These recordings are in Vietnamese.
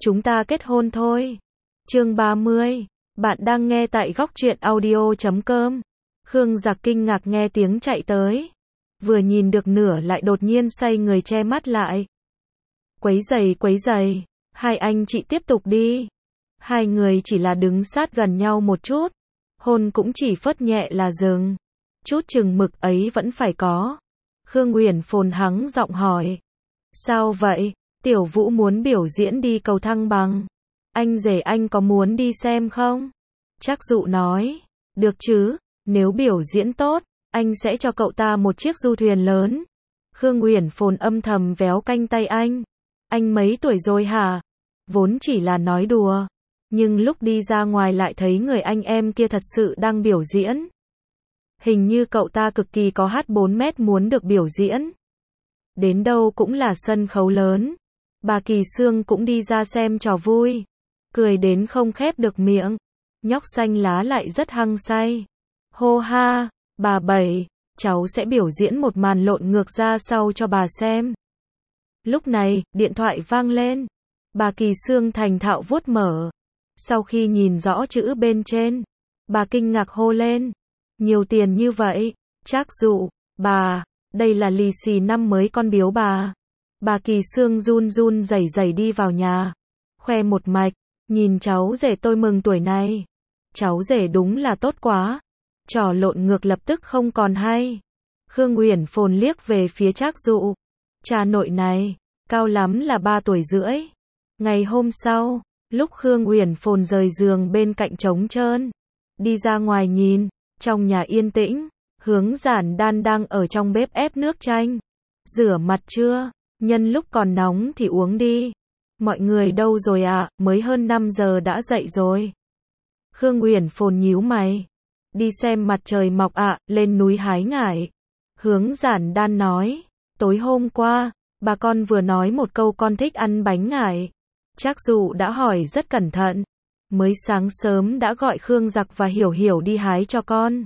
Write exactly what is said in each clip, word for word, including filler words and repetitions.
chúng ta kết hôn thôi. Chương ba mươi. Bạn đang nghe tại góc truyện audio chấm com. Khương Giặc kinh ngạc nghe tiếng chạy tới. Vừa nhìn được nửa lại đột nhiên xoay người che mắt lại. Quấy giày quấy giày, hai anh chị tiếp tục đi. Hai người chỉ là đứng sát gần nhau một chút. Hôn cũng chỉ phớt nhẹ là dừng. Chút chừng mực ấy vẫn phải có. Khương Uyển phồn hắng giọng hỏi. Sao vậy? Tiểu Vũ muốn biểu diễn đi cầu thăng bằng. Anh rể anh có muốn đi xem không? Trác Dụ nói. Được chứ, nếu biểu diễn tốt, anh sẽ cho cậu ta một chiếc du thuyền lớn. Khương Uyển phồn âm thầm véo canh tay anh. Anh mấy tuổi rồi hả? Vốn chỉ là nói đùa. Nhưng lúc đi ra ngoài lại thấy người anh em kia thật sự đang biểu diễn. Hình như cậu ta cực kỳ có hát bốn mét muốn được biểu diễn. Đến đâu cũng là sân khấu lớn. Bà Kỳ Sương cũng đi ra xem trò vui. Cười đến không khép được miệng. Nhóc xanh lá lại rất hăng say. Hô ha, bà Bảy, cháu sẽ biểu diễn một màn lộn ngược ra sau cho bà xem. Lúc này, điện thoại vang lên. Bà Kỳ Sương thành thạo vuốt mở. Sau khi nhìn rõ chữ bên trên, bà kinh ngạc hô lên. Nhiều tiền như vậy, Trác Dụ, bà, đây là lì xì năm mới con biếu bà. Bà Kỳ Sương run run rẩy rẩy đi vào nhà, khoe một mạch, nhìn cháu rể tôi mừng tuổi này. Cháu rể đúng là tốt quá. Trò lộn ngược lập tức không còn hay. Khương Uyển phồn liếc về phía Trác Dụ. Cha nội này, cao lắm là ba tuổi rưỡi. Ngày hôm sau, lúc Khương Uyển phồn rời giường bên cạnh trống trơn, đi ra ngoài nhìn, trong nhà yên tĩnh, Hướng Giản Đan đang ở trong bếp ép nước chanh. Rửa mặt chưa? Nhân lúc còn nóng thì uống đi. Mọi người đâu rồi ạ? À? Mới hơn năm giờ đã dậy rồi. Khương Uyển phồn nhíu mày. Đi xem mặt trời mọc ạ, à, lên núi hái ngải. Hướng Giản Đan nói. Tối hôm qua, bà con vừa nói một câu con thích ăn bánh ngải. Trác Dụ đã hỏi rất cẩn thận. Mới sáng sớm đã gọi Khương Giặc và Hiểu Hiểu đi hái cho con.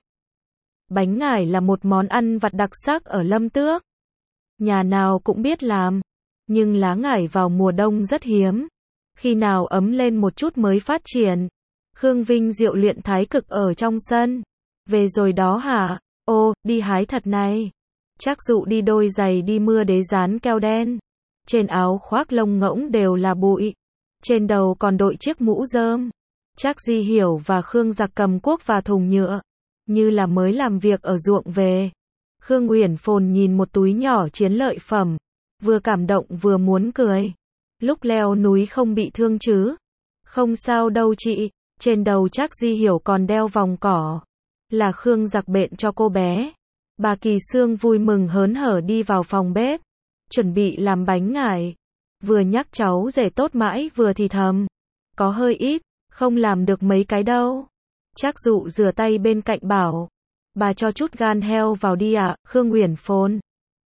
Bánh ngải là một món ăn vặt đặc sắc ở Lâm Tước. Nhà nào cũng biết làm. Nhưng lá ngải vào mùa đông rất hiếm. Khi nào ấm lên một chút mới phát triển. Khương Vinh Diệu luyện thái cực ở trong sân. Về rồi đó hả? Ô, đi hái thật này. Trác Dụ đi đôi giày đi mưa đế dán keo đen. Trên áo khoác lông ngỗng đều là bụi. Trên đầu còn đội chiếc mũ rơm. Trác Di Hiểu và Khương Giặc cầm cuốc và thùng nhựa. Như là mới làm việc ở ruộng về. Khương Uyển phồn nhìn một túi nhỏ chiến lợi phẩm. Vừa cảm động vừa muốn cười. Lúc leo núi không bị thương chứ? Không sao đâu chị. Trên đầu Trác Di Hiểu còn đeo vòng cỏ. Là Khương Giặc bện cho cô bé. Bà Kỳ Sương vui mừng hớn hở đi vào phòng bếp. Chuẩn bị làm bánh ngải. Vừa nhắc cháu rể tốt mãi vừa thì thầm. Có hơi ít, không làm được mấy cái đâu. Trác Dụ rửa tay bên cạnh bảo. Bà cho chút gan heo vào đi ạ, à, Khương Uyển phồn.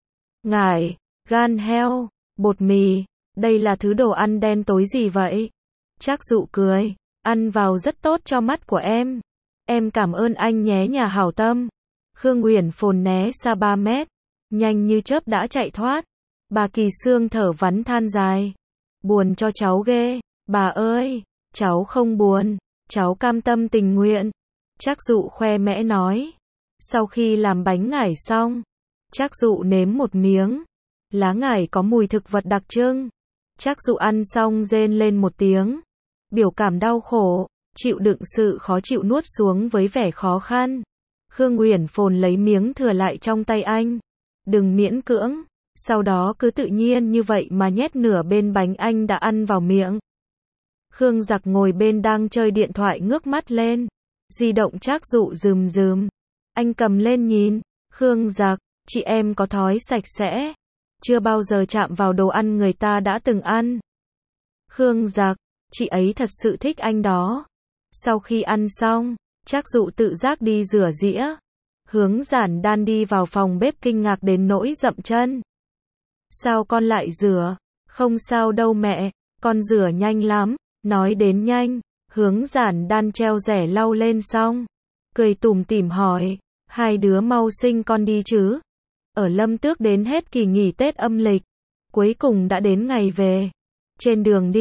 Ngải, gan heo, bột mì, đây là thứ đồ ăn đen tối gì vậy? Trác Dụ cười. Ăn vào rất tốt cho mắt của em. Em cảm ơn anh nhé nhà hảo tâm. Khương Uyển phồn né xa ba mét. Nhanh như chớp đã chạy thoát. Bà Kỳ Sương thở vắn than dài. Buồn cho cháu ghê. Bà ơi, cháu không buồn. Cháu cam tâm tình nguyện. Trác Dụ khoe mẽ nói. Sau khi làm bánh ngải xong, Trác Dụ nếm một miếng. Lá ngải có mùi thực vật đặc trưng. Trác Dụ ăn xong rên lên một tiếng. Biểu cảm đau khổ, chịu đựng sự khó chịu nuốt xuống với vẻ khó khăn. Khương Uyển phồn lấy miếng thừa lại trong tay anh. Đừng miễn cưỡng. Sau đó cứ tự nhiên như vậy mà nhét nửa bên bánh anh đã ăn vào miệng. Khương Giặc ngồi bên đang chơi điện thoại ngước mắt lên. Di động Trác Dụ rườm rườm. Anh cầm lên nhìn. Khương Giặc, chị em có thói sạch sẽ. Chưa bao giờ chạm vào đồ ăn người ta đã từng ăn. Khương Giặc, chị ấy thật sự thích anh đó. Sau khi ăn xong, Trác Dụ tự giác đi rửa dĩa. Hướng Giản Đan đi vào phòng bếp kinh ngạc đến nỗi dậm chân. Sao con lại rửa? Không sao đâu mẹ, con rửa nhanh lắm. Nói đến nhanh, Hướng Giản Đan treo rẻ lau lên xong. Cười tủm tỉm hỏi, hai đứa mau sinh con đi chứ. Ở Lâm Tước đến hết kỳ nghỉ Tết âm lịch. Cuối cùng đã đến ngày về. Trên đường đi,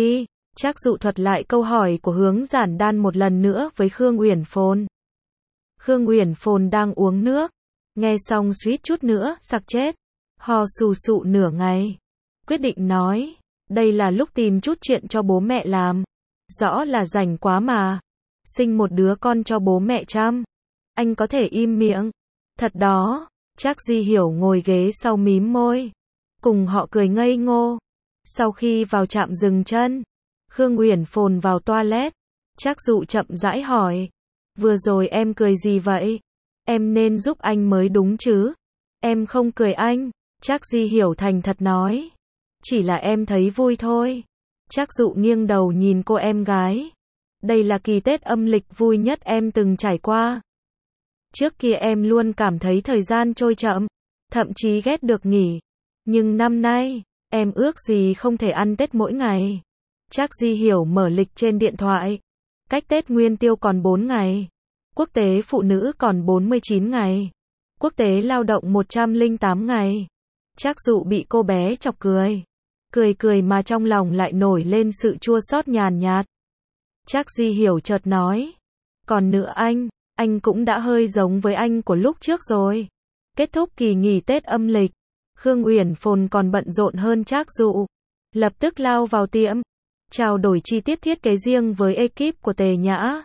Trác Dụ thuật lại câu hỏi của Hướng Giản Đan một lần nữa với Khương Uyển Phồn. Khương Uyển Phồn đang uống nước, nghe xong suýt chút nữa sặc chết, ho sù sụ nửa ngày, quyết định nói, đây là lúc tìm chút chuyện cho bố mẹ làm, rõ là rảnh quá mà, sinh một đứa con cho bố mẹ chăm, anh có thể im miệng, thật đó. Trác Di Hiểu ngồi ghế sau mím môi, cùng họ cười ngây ngô. Sau khi vào trạm dừng chân, Khương Uyển Phồn vào toilet, Trác Dụ chậm rãi hỏi, vừa rồi em cười gì vậy? Em nên giúp anh mới đúng chứ? Em không cười anh, Trác Di Hiểu thành thật nói, chỉ là em thấy vui thôi. Trác Dụ nghiêng đầu nhìn cô em gái, đây là kỳ Tết âm lịch vui nhất em từng trải qua. Trước kia em luôn cảm thấy thời gian trôi chậm, thậm chí ghét được nghỉ. Nhưng năm nay, em ước gì không thể ăn Tết mỗi ngày. Trác Di Hiểu mở lịch trên điện thoại. Cách Tết Nguyên Tiêu còn bốn ngày. Quốc tế phụ nữ còn bốn mươi chín ngày. Quốc tế lao động một trăm lẻ tám ngày. Trác Dụ bị cô bé chọc cười. Cười cười mà trong lòng lại nổi lên sự chua xót nhàn nhạt. Trác Di Hiểu chợt nói, còn nữa anh, anh cũng đã hơi giống với anh của lúc trước rồi. Kết thúc kỳ nghỉ Tết âm lịch, Khương Uyển Phồn còn bận rộn hơn Trác Dụ. Lập tức lao vào tiệm, trao đổi chi tiết thiết kế riêng với ekip của Tề Nhã.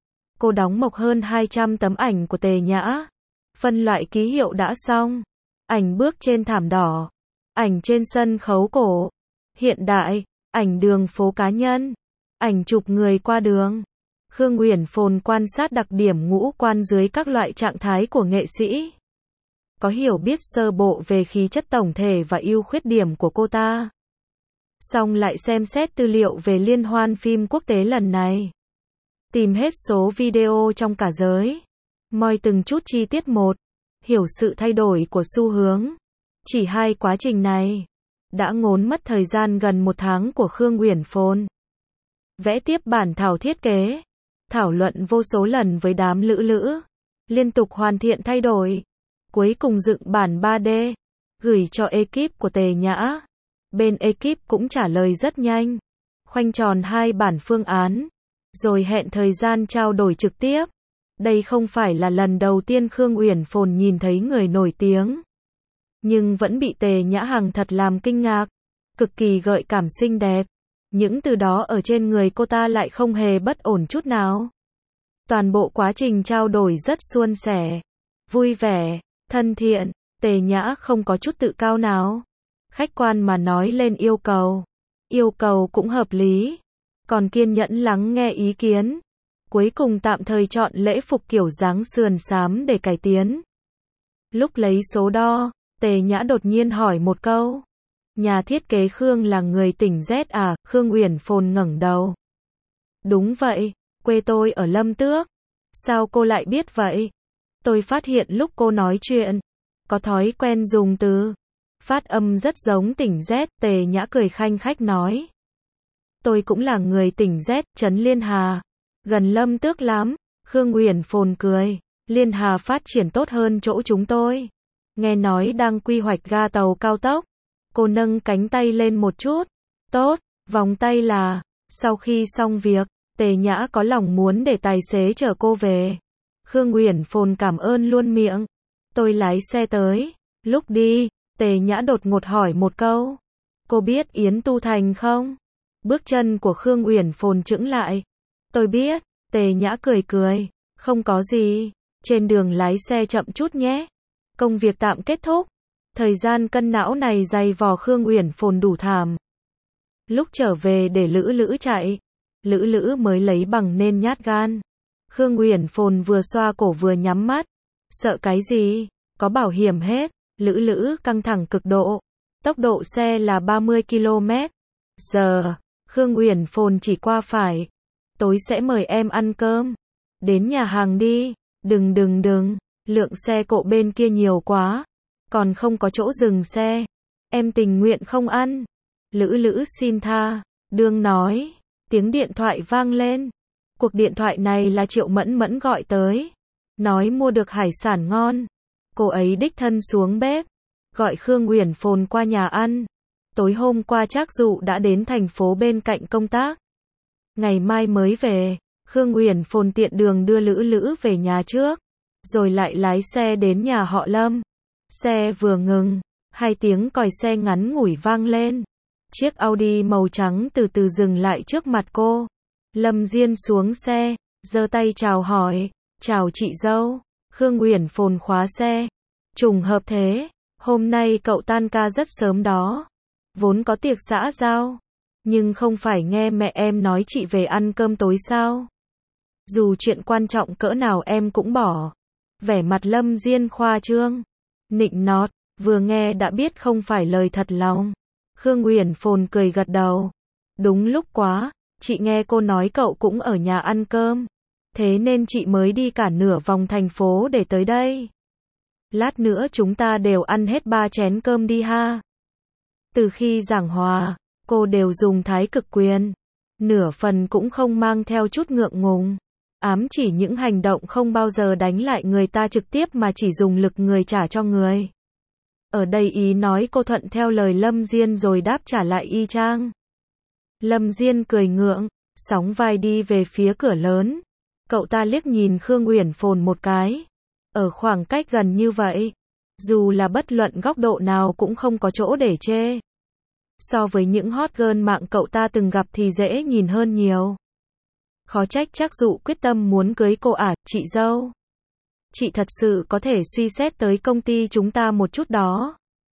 Cô đóng mộc hơn hai trăm tấm ảnh của Tề Nhã. Phân loại ký hiệu đã xong. Ảnh bước trên thảm đỏ, ảnh trên sân khấu cổ, hiện đại, ảnh đường phố cá nhân, ảnh chụp người qua đường. Khương Uyển Phồn quan sát đặc điểm ngũ quan dưới các loại trạng thái của nghệ sĩ. Có hiểu biết sơ bộ về khí chất tổng thể và ưu khuyết điểm của cô ta. Xong lại xem xét tư liệu về liên hoan phim quốc tế lần này. Tìm hết số video trong cả giới. Moi từng chút chi tiết một. Hiểu sự thay đổi của xu hướng. Chỉ hai quá trình này đã ngốn mất thời gian gần một tháng của Khương Uyển Phồn. Vẽ tiếp bản thảo thiết kế. Thảo luận vô số lần với đám lữ lữ. Liên tục hoàn thiện thay đổi. Cuối cùng dựng bản ba D. Gửi cho ekip của Tề Nhã. Bên ekip cũng trả lời rất nhanh. Khoanh tròn hai bản phương án. Rồi hẹn thời gian trao đổi trực tiếp. Đây không phải là lần đầu tiên Khương Uyển Phồn nhìn thấy người nổi tiếng. Nhưng vẫn bị Tề Nhã Hằng thật làm kinh ngạc. Cực kỳ gợi cảm xinh đẹp. Những từ đó ở trên người cô ta lại không hề bất ổn chút nào. Toàn bộ quá trình trao đổi rất suôn sẻ. Vui vẻ, thân thiện, Tề Nhã không có chút tự cao nào. Khách quan mà nói lên yêu cầu. Yêu cầu cũng hợp lý. Còn kiên nhẫn lắng nghe ý kiến. Cuối cùng tạm thời chọn lễ phục kiểu dáng sườn xám để cải tiến. Lúc lấy số đo, Tề Nhã đột nhiên hỏi một câu. Nhà thiết kế Khương là người tỉnh Z à? Khương Uyển Phồn ngẩng đầu. Đúng vậy, quê tôi ở Lâm Tước. Sao cô lại biết vậy? Tôi phát hiện lúc cô nói chuyện, có thói quen dùng từ phát âm rất giống tỉnh Z. Tề Nhã cười khanh khách nói. Tôi cũng là người tỉnh Z, trấn Liên Hà. Gần Lâm Tước lắm. Khương Uyển Phồn cười. Liên Hà phát triển tốt hơn chỗ chúng tôi. Nghe nói đang quy hoạch ga tàu cao tốc. Cô nâng cánh tay lên một chút. Tốt, vòng tay là, sau khi xong việc, Tề Nhã có lòng muốn để tài xế chở cô về. Khương Uyển Phồn cảm ơn luôn miệng. Tôi lái xe tới. Lúc đi, Tề Nhã đột ngột hỏi một câu. Cô biết Yến Tu Thành không? Bước chân của Khương Uyển Phồn chững lại. Tôi biết. Tề Nhã cười cười. Không có gì. Trên đường lái xe chậm chút nhé. Công việc tạm kết thúc. Thời gian cân não này dày vò Khương Uyển Phồn đủ thảm. Lúc trở về để Lữ Lữ chạy, Lữ Lữ mới lấy bằng nên nhát gan. Khương Uyển Phồn vừa xoa cổ vừa nhắm mắt. Sợ cái gì? Có bảo hiểm hết. Lữ Lữ căng thẳng cực độ. Tốc độ xe là ba mươi ki lô mét giờ. Khương Uyển Phồn chỉ qua phải. Tối sẽ mời em ăn cơm. Đến nhà hàng đi. Đừng đừng đừng. Lượng xe cộ bên kia nhiều quá. Còn không có chỗ dừng xe. Em tình nguyện không ăn. Lữ Lữ xin tha. Đương nói. Tiếng điện thoại vang lên. Cuộc điện thoại này là Triệu Mẫn Mẫn gọi tới. Nói mua được hải sản ngon. Cô ấy đích thân xuống bếp. Gọi Khương Uyển Phồn qua nhà ăn. Tối hôm qua Trác Dụ đã đến thành phố bên cạnh công tác. ngày mai mới về. Khương Uyển Phồn tiện đường đưa Lữ Lữ về nhà trước, rồi lại lái xe đến nhà họ Lâm. Xe vừa ngừng, hai tiếng còi xe ngắn ngủi vang lên. Chiếc Audi màu trắng từ từ dừng lại trước mặt cô. Lâm Diên xuống xe, giơ tay chào hỏi, chào chị dâu. Khương Uyển Phồn khóa xe. Trùng hợp thế, hôm nay cậu tan ca rất sớm đó. Vốn có tiệc xã giao, nhưng không phải nghe mẹ em nói chị về ăn cơm tối sao? Dù chuyện quan trọng cỡ nào em cũng bỏ. Vẻ mặt Lâm Diên khoa trương, nịnh nọt, vừa nghe đã biết không phải lời thật lòng. Khương Uyển Phồn cười gật đầu. Đúng lúc quá, chị nghe cô nói cậu cũng ở nhà ăn cơm. Thế nên chị mới đi cả nửa vòng thành phố để tới đây. Lát nữa chúng ta đều ăn hết ba chén cơm đi ha. Từ khi giảng hòa, cô đều dùng thái cực quyền. Nửa phần cũng không mang theo chút ngượng ngùng. Ám chỉ những hành động không bao giờ đánh lại người ta trực tiếp mà chỉ dùng lực người trả cho người. Ở đây ý nói cô thuận theo lời Lâm Diên rồi đáp trả lại y chang. Lâm Diên cười ngượng, sóng vai đi về phía cửa lớn. Cậu ta liếc nhìn Khương Uyển Phồn một cái. Ở khoảng cách gần như vậy, dù là bất luận góc độ nào cũng không có chỗ để chê. So với những hot girl mạng cậu ta từng gặp thì dễ nhìn hơn nhiều. Khó trách chắc dụ quyết tâm muốn cưới cô à, chị dâu. Chị thật sự có thể suy xét tới công ty chúng ta một chút đó.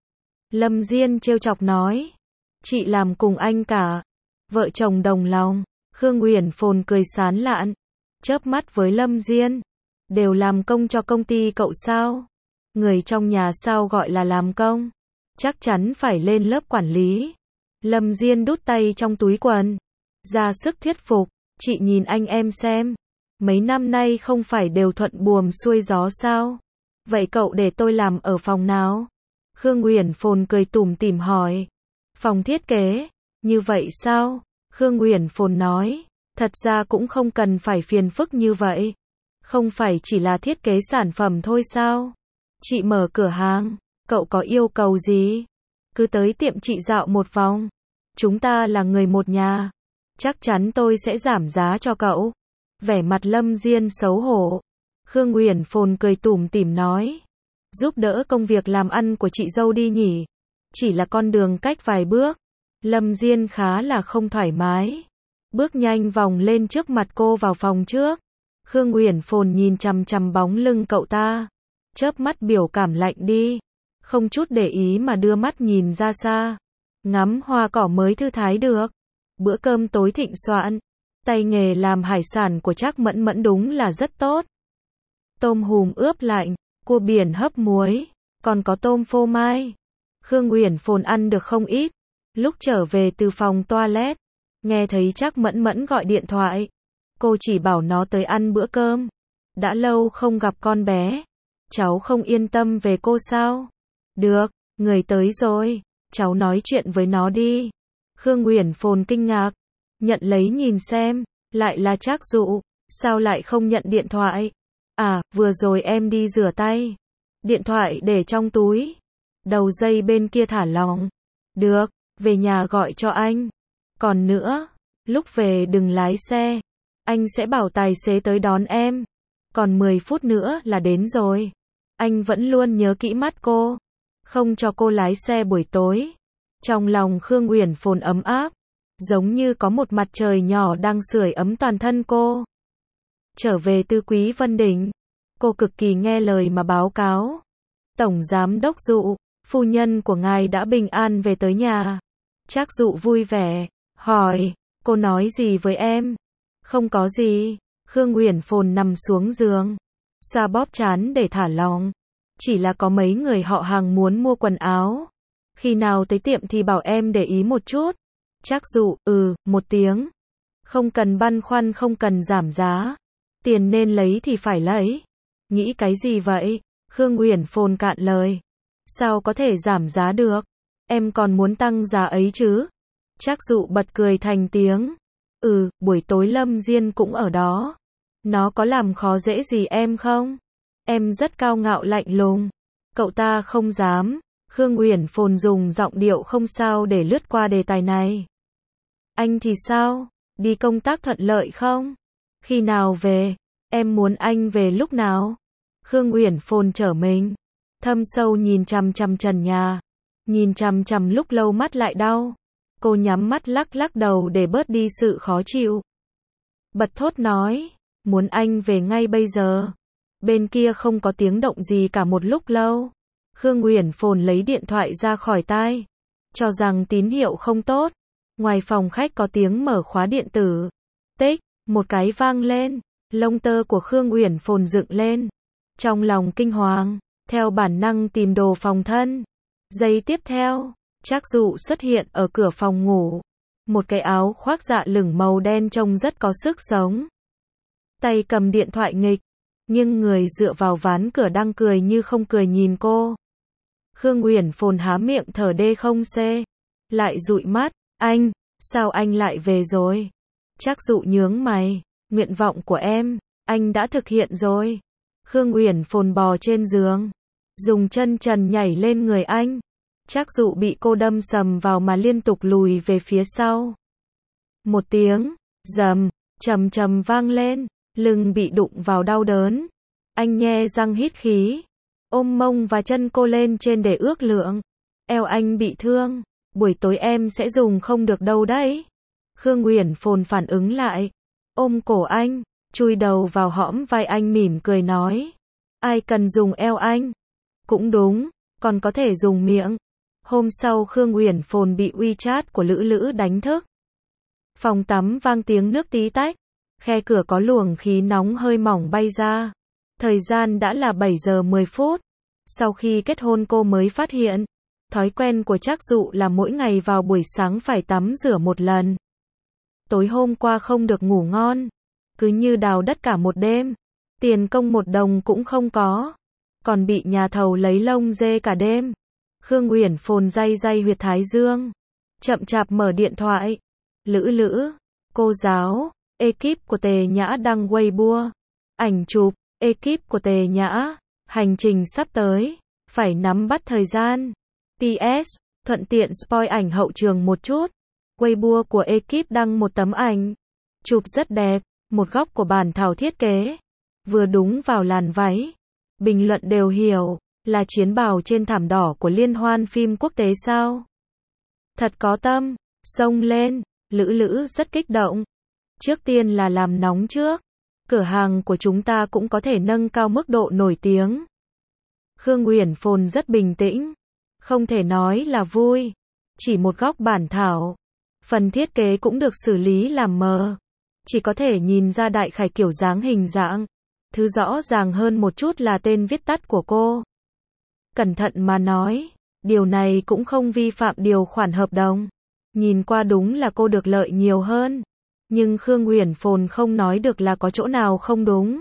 Lâm Diên trêu chọc nói. Chị làm cùng anh cả. Vợ chồng đồng lòng. Khương Uyển Phồn cười sán lạn, chớp mắt với Lâm Diên. Đều làm công cho công ty cậu sao? Người trong nhà sao gọi là làm công? Chắc chắn phải lên lớp quản lý. Lâm Diên đút tay trong túi quần, ra sức thuyết phục. Chị nhìn anh em xem. Mấy năm nay không phải đều thuận buồm xuôi gió sao? Vậy cậu để tôi làm ở phòng nào? Khương Uyển Phồn cười tủm tỉm hỏi. Phòng thiết kế. Như vậy sao? Khương Uyển Phồn nói. Thật ra cũng không cần phải phiền phức như vậy. Không phải chỉ là thiết kế sản phẩm thôi sao? Chị mở cửa hàng, cậu có yêu cầu gì? Cứ tới tiệm chị dạo một vòng. Chúng ta là người một nhà. Chắc chắn tôi sẽ giảm giá cho cậu. Vẻ mặt Lâm Diên xấu hổ. Khương Uyển Phồn cười tủm tỉm nói. Giúp đỡ công việc làm ăn của chị dâu đi nhỉ. Chỉ là con đường cách vài bước. Lâm Diên khá là không thoải mái. Bước nhanh vòng lên trước mặt cô vào phòng trước. Khương Uyển Phồn nhìn chằm chằm bóng lưng cậu ta. Chớp mắt biểu cảm lạnh đi. Không chút để ý mà đưa mắt nhìn ra xa. Ngắm hoa cỏ mới thư thái được. Bữa cơm tối thịnh soạn. Tay nghề làm hải sản của Trác Mẫn Mẫn đúng là rất tốt. Tôm hùm ướp lạnh, cua biển hấp muối, còn có tôm phô mai. Khương Uyển Phồn ăn được không ít. Lúc trở về từ phòng toilet, nghe thấy Trác Mẫn Mẫn gọi điện thoại. Cô chỉ bảo nó tới ăn bữa cơm. Đã lâu không gặp con bé. Cháu không yên tâm về cô sao? Được, người tới rồi. Cháu nói chuyện với nó đi. Khương Uyển Phồn kinh ngạc. Nhận lấy nhìn xem. Lại là Trác Dụ. Sao lại không nhận điện thoại? À, vừa rồi em đi rửa tay. Điện thoại để trong túi. Đầu dây bên kia thả lỏng. Được, về nhà gọi cho anh. Còn nữa, lúc về đừng lái xe. Anh sẽ bảo tài xế tới đón em. Còn mười phút nữa là đến rồi. Anh vẫn luôn nhớ kỹ mắt cô. Không cho cô lái xe buổi tối. Trong lòng Khương Uyển Phồn ấm áp. Giống như có một mặt trời nhỏ đang sưởi ấm toàn thân cô. Trở về từ Quý Vân Đỉnh. Cô cực kỳ nghe lời mà báo cáo. Tổng Giám Đốc Dụ, phu nhân của ngài đã bình an về tới nhà. Trác Dụ vui vẻ, hỏi, cô nói gì với em? Không có gì. Khương Uyển Phồn nằm xuống giường, xoa bóp trán để thả lỏng. Chỉ là có mấy người họ hàng muốn mua quần áo. Khi nào tới tiệm thì bảo em để ý một chút. Trác Dụ, ừ, một tiếng. Không cần băn khoăn, không cần giảm giá. Tiền nên lấy thì phải lấy. Nghĩ cái gì vậy? Khương Uyển Phồn cạn lời. Sao có thể giảm giá được? Em còn muốn tăng giá ấy chứ? Trác Dụ bật cười thành tiếng. Ừ, buổi tối Lâm Diên cũng ở đó. Nó có làm khó dễ gì em không? Em rất cao ngạo lạnh lùng. Cậu ta không dám. Khương Uyển Phồn dùng giọng điệu không sao để lướt qua đề tài này. Anh thì sao? Đi công tác thuận lợi không? Khi nào về? Em muốn anh về lúc nào? Khương Uyển Phồn trở mình, thâm sâu nhìn chằm chằm trần nhà, nhìn chằm chằm lúc lâu mắt lại đau. Cô nhắm mắt lắc lắc đầu để bớt đi sự khó chịu. Bật thốt nói, muốn anh về ngay bây giờ. Bên kia không có tiếng động gì cả một lúc lâu. Khương Uyển Phồn lấy điện thoại ra khỏi tai, cho rằng tín hiệu không tốt. Ngoài phòng khách có tiếng mở khóa điện tử. Tích, một cái vang lên, lông tơ của Khương Uyển Phồn dựng lên. Trong lòng kinh hoàng, theo bản năng tìm đồ phòng thân. Giây tiếp theo, Trác Dụ xuất hiện ở cửa phòng ngủ. Một cái áo khoác dạ lửng màu đen trông rất có sức sống. Tay cầm điện thoại nghịch, nhưng người dựa vào ván cửa đang cười như không cười nhìn cô. Khương Uyển Phồn há miệng thở đê không xê, lại dụi mắt, anh, sao anh lại về rồi? Trác Dụ nhướng mày, nguyện vọng của em, anh đã thực hiện rồi. Khương Uyển Phồn bò trên giường, dùng chân trần nhảy lên người anh. Trác Dụ bị cô đâm sầm vào mà liên tục lùi về phía sau. Một tiếng, rầm, trầm trầm vang lên, lưng bị đụng vào đau đớn. Anh nhe răng hít khí, ôm mông và chân cô lên trên để ước lượng. Eo anh bị thương, buổi tối em sẽ dùng không được đâu đấy. Khương Uyển Phồn phản ứng lại, ôm cổ anh, chui đầu vào hõm vai anh mỉm cười nói. Ai cần dùng eo anh? Cũng đúng, còn có thể dùng miệng. Hôm sau Khương Uyển Phồn bị WeChat của Lữ Lữ đánh thức. Phòng tắm vang tiếng nước tí tách, khe cửa có luồng khí nóng hơi mỏng bay ra. Thời gian đã là bảy giờ mười phút. Sau khi kết hôn cô mới phát hiện, thói quen của Trác Dụ là mỗi ngày vào buổi sáng phải tắm rửa một lần. Tối hôm qua không được ngủ ngon, cứ như đào đất cả một đêm, tiền công một đồng cũng không có, còn bị nhà thầu lấy lông dê cả đêm. Khương Uyển Phồn day day huyệt thái dương, chậm chạp mở điện thoại. Lữ Lữ, cô giáo, ekip của Tề Nhã đăng Weibo, ảnh chụp, ekip của Tề Nhã, hành trình sắp tới, phải nắm bắt thời gian. pê ét, thuận tiện spoil ảnh hậu trường một chút. Weibo của ekip đăng một tấm ảnh, chụp rất đẹp, một góc của bản thảo thiết kế, vừa đúng vào làn váy. Bình luận đều hiểu, là chiến bào trên thảm đỏ của liên hoan phim quốc tế sao? Thật có tâm, xông lên, Lữ Lữ rất kích động. Trước tiên là làm nóng trước, cửa hàng của chúng ta cũng có thể nâng cao mức độ nổi tiếng. Khương Uyển Phồn rất bình tĩnh, không thể nói là vui, chỉ một góc bản thảo. Phần thiết kế cũng được xử lý làm mờ, chỉ có thể nhìn ra đại khái kiểu dáng hình dạng. Thứ rõ ràng hơn một chút là tên viết tắt của cô. Cẩn thận mà nói, điều này cũng không vi phạm điều khoản hợp đồng. Nhìn qua đúng là cô được lợi nhiều hơn, nhưng Khương Uyển Phồn không nói được là có chỗ nào không đúng.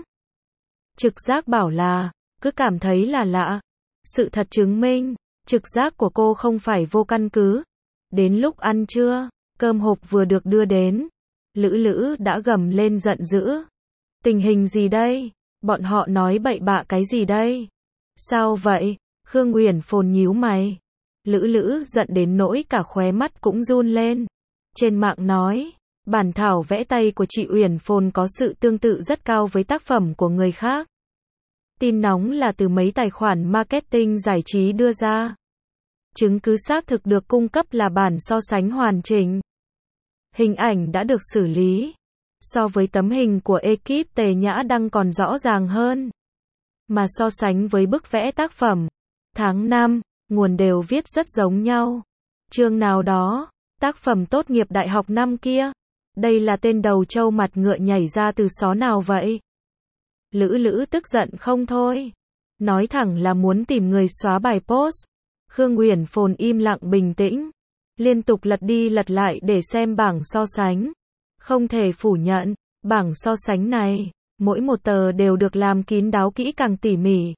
Trực giác bảo là, cứ cảm thấy là lạ. Sự thật chứng minh, trực giác của cô không phải vô căn cứ. Đến lúc ăn trưa, cơm hộp vừa được đưa đến, Lữ Lữ đã gầm lên giận dữ. Tình hình gì đây? Bọn họ nói bậy bạ cái gì đây? Sao vậy? Khương Uyển Phồn nhíu mày. Lữ Lữ giận đến nỗi cả khóe mắt cũng run lên. Trên mạng nói, bản thảo vẽ tay của chị Uyển Phồn có sự tương tự rất cao với tác phẩm của người khác. Tin nóng là từ mấy tài khoản marketing giải trí đưa ra. Chứng cứ xác thực được cung cấp là bản so sánh hoàn chỉnh. Hình ảnh đã được xử lý. So với tấm hình của ekip Tề Nhã đăng còn rõ ràng hơn. Mà so sánh với bức vẽ tác phẩm, tháng năm, nguồn đều viết rất giống nhau. Chương nào đó, tác phẩm tốt nghiệp đại học năm kia. Đây là tên đầu trâu mặt ngựa nhảy ra từ xó nào vậy? Lữ Lữ tức giận không thôi. Nói thẳng là muốn tìm người xóa bài post. Khương Uyển Phồn im lặng bình tĩnh, liên tục lật đi lật lại để xem bảng so sánh. Không thể phủ nhận, bảng so sánh này, mỗi một tờ đều được làm kín đáo kỹ càng tỉ mỉ.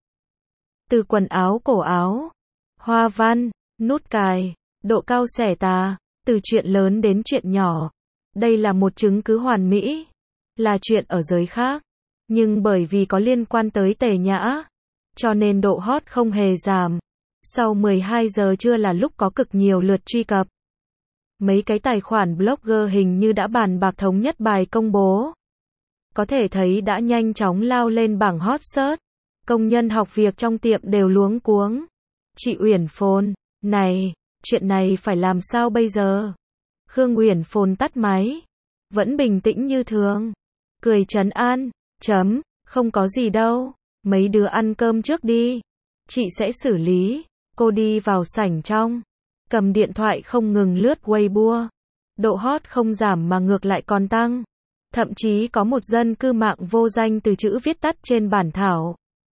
Từ quần áo cổ áo, hoa văn, nút cài, độ cao xẻ tà, từ chuyện lớn đến chuyện nhỏ. Đây là một chứng cứ hoàn mỹ, là chuyện ở giới khác. Nhưng bởi vì có liên quan tới Tề Nhã, cho nên độ hot không hề giảm. Sau mười hai giờ trưa là lúc có cực nhiều lượt truy cập. Mấy cái tài khoản blogger hình như đã bàn bạc thống nhất bài công bố. Có thể thấy đã nhanh chóng lao lên bảng hot search. Công nhân học việc trong tiệm đều luống cuống. Chị Uyển Phồn, này, chuyện này phải làm sao bây giờ? Khương Uyển Phồn tắt máy. Vẫn bình tĩnh như thường. Cười trấn an, chấm, không có gì đâu. Mấy đứa ăn cơm trước đi. Chị sẽ xử lý. Cô đi vào sảnh trong. Cầm điện thoại không ngừng lướt Weibo. Độ hot không giảm mà ngược lại còn tăng. Thậm chí có một dân cư mạng vô danh từ chữ viết tắt trên bản thảo.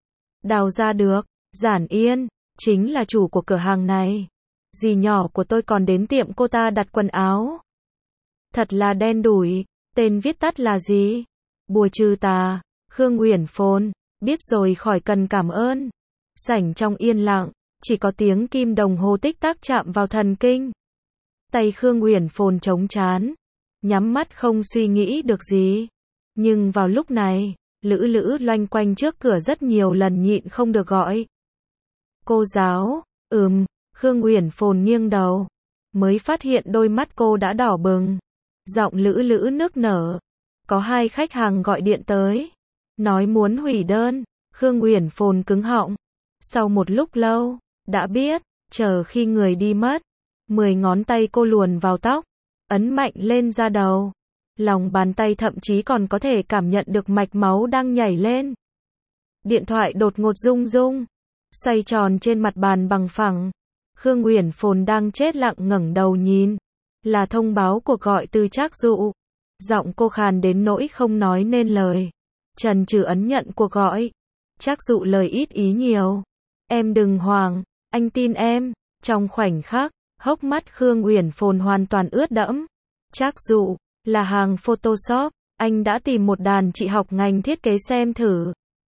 Đào ra được, Giản Yên, chính là chủ của cửa hàng này. Dì nhỏ của tôi còn đến tiệm cô ta đặt quần áo. Thật là đen đủi, tên viết tắt là gì? Bùa trừ tà, Khương Uyển Phồn, biết rồi khỏi cần cảm ơn. Sảnh trong yên lặng, chỉ có tiếng kim đồng hồ tích tắc chạm vào thần kinh. Tay Khương Uyển Phồn trống trán, nhắm mắt không suy nghĩ được gì. Nhưng vào lúc này, Lữ Lữ loanh quanh trước cửa rất nhiều lần nhịn không được gọi. Cô giáo, ừm, Khương Uyển Phồn nghiêng đầu, mới phát hiện đôi mắt cô đã đỏ bừng. Giọng Lữ Lữ nức nở. Có hai khách hàng gọi điện tới, nói muốn hủy đơn. Khương Uyển Phồn cứng họng. Sau một lúc lâu, đã biết, chờ khi người đi mất. Mười ngón tay cô luồn vào tóc, ấn mạnh lên da đầu. Lòng bàn tay thậm chí còn có thể cảm nhận được mạch máu đang nhảy lên. Điện thoại đột ngột rung rung, xoay tròn trên mặt bàn bằng phẳng. Khương Uyển Phồn đang chết lặng ngẩng đầu nhìn. Là thông báo cuộc gọi từ Trác Dụ. Giọng cô khàn đến nỗi không nói nên lời. Trần Trừ ấn nhận cuộc gọi. Trác Dụ lời ít ý nhiều. Em đừng hoảng, anh tin em. Trong khoảnh khắc, hốc mắt Khương Uyển Phồn hoàn toàn ướt đẫm. Trác Dụ, là hàng Photoshop, anh đã tìm một đàn chị học ngành thiết kế xem thử.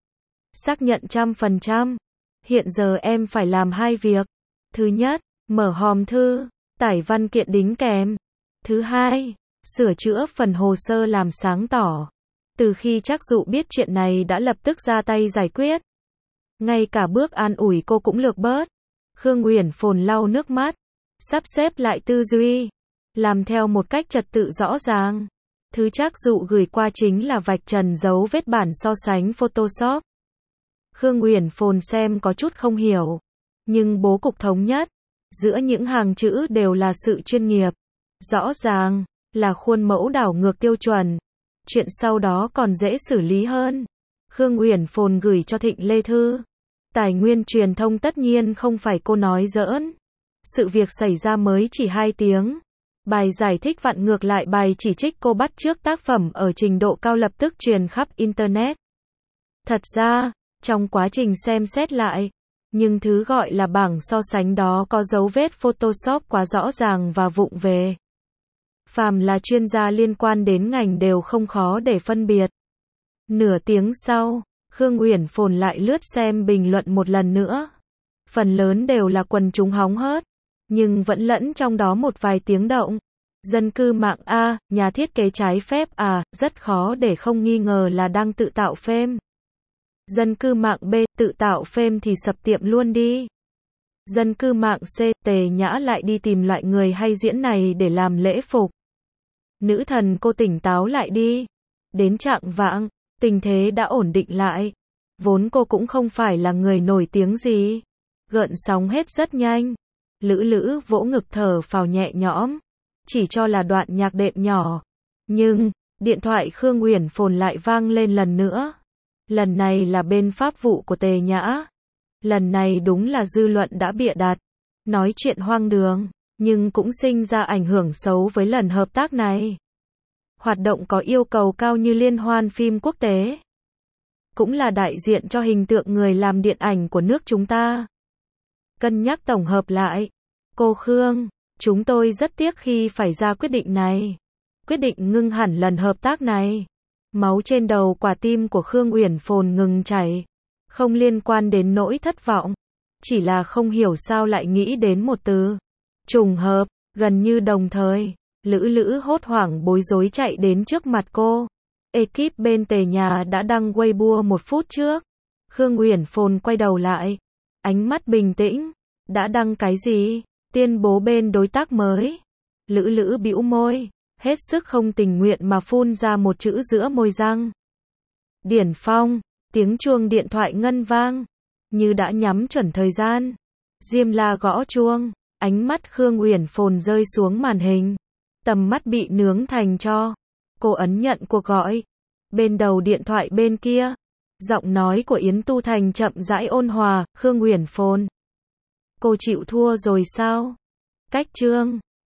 Xác nhận trăm phần trăm. Hiện giờ em phải làm hai việc. Thứ nhất, mở hòm thư, tải văn kiện đính kèm. Thứ hai, sửa chữa phần hồ sơ làm sáng tỏ. Từ khi Trác Dụ biết chuyện này đã lập tức ra tay giải quyết. Ngay cả bước an ủi cô cũng lược bớt. Khương Uyển Phồn lau nước mắt, sắp xếp lại tư duy, làm theo một cách trật tự rõ ràng. Thứ Trác Dụ gửi qua chính là vạch trần dấu vết bản so sánh Photoshop. Khương Uyển Phồn xem có chút không hiểu, nhưng bố cục thống nhất, giữa những hàng chữ đều là sự chuyên nghiệp. Rõ ràng, là khuôn mẫu đảo ngược tiêu chuẩn. Chuyện sau đó còn dễ xử lý hơn. Khương Uyển Phồn gửi cho Thịnh Lê thư. Tài nguyên truyền thông tất nhiên không phải cô nói giỡn. Sự việc xảy ra mới chỉ hai tiếng. Bài giải thích vặn ngược lại bài chỉ trích cô bắt chước tác phẩm ở trình độ cao lập tức truyền khắp Internet. Thật ra, trong quá trình xem xét lại, nhưng thứ gọi là bảng so sánh đó có dấu vết Photoshop quá rõ ràng và vụng về. Phàm là chuyên gia liên quan đến ngành đều không khó để phân biệt. Nửa tiếng sau, Khương Uyển Phồn lại lướt xem bình luận một lần nữa. Phần lớn đều là quần chúng hóng hớt, nhưng vẫn lẫn trong đó một vài tiếng động. Dân cư mạng A, nhà thiết kế trái phép à, rất khó để không nghi ngờ là đang tự tạo phêm. Dân cư mạng B, tự tạo phêm thì sập tiệm luôn đi. Dân cư mạng C, Tề Nhã lại đi tìm loại người hay diễn này để làm lễ phục. Nữ thần cô tỉnh táo lại đi. Đến chạng vạng, tình thế đã ổn định lại. Vốn cô cũng không phải là người nổi tiếng gì. Gợn sóng hết rất nhanh. Lữ Lữ vỗ ngực thở phào nhẹ nhõm. Chỉ cho là đoạn nhạc đệm nhỏ. Nhưng, điện thoại Khương Uyển Phồn lại vang lên lần nữa. Lần này là bên pháp vụ của Tề Nhã. Lần này đúng là dư luận đã bịa đặt. Nói chuyện hoang đường, nhưng cũng sinh ra ảnh hưởng xấu với lần hợp tác này. Hoạt động có yêu cầu cao như liên hoan phim quốc tế. Cũng là đại diện cho hình tượng người làm điện ảnh của nước chúng ta. Cân nhắc tổng hợp lại. Cô Khương, chúng tôi rất tiếc khi phải ra quyết định này. Quyết định ngưng hẳn lần hợp tác này. Máu trên đầu quả tim của Khương Uyển Phồn ngừng chảy. Không liên quan đến nỗi thất vọng. Chỉ là không hiểu sao lại nghĩ đến một từ. Trùng hợp, gần như đồng thời. Lữ Lữ hốt hoảng bối rối chạy đến trước mặt cô. Ekip bên Tề Nhà đã đăng Weibo một phút trước. Khương Uyển Phồn quay đầu lại. Ánh mắt bình tĩnh. Đã đăng cái gì? Tuyên bố bên đối tác mới. Lữ Lữ bĩu môi, hết sức không tình nguyện mà phun ra một chữ giữa môi răng. Điển Phong, tiếng chuông điện thoại ngân vang, như đã nhắm chuẩn thời gian. Diêm La gõ chuông, ánh mắt Khương Uyển Phồn rơi xuống màn hình, tầm mắt bị nướng thành tro. Cô ấn nhận cuộc gọi. Bên đầu điện thoại bên kia, giọng nói của Yến Tu Thành chậm rãi ôn hòa, Khương Uyển Phồn. Cô chịu thua rồi sao? Cách chương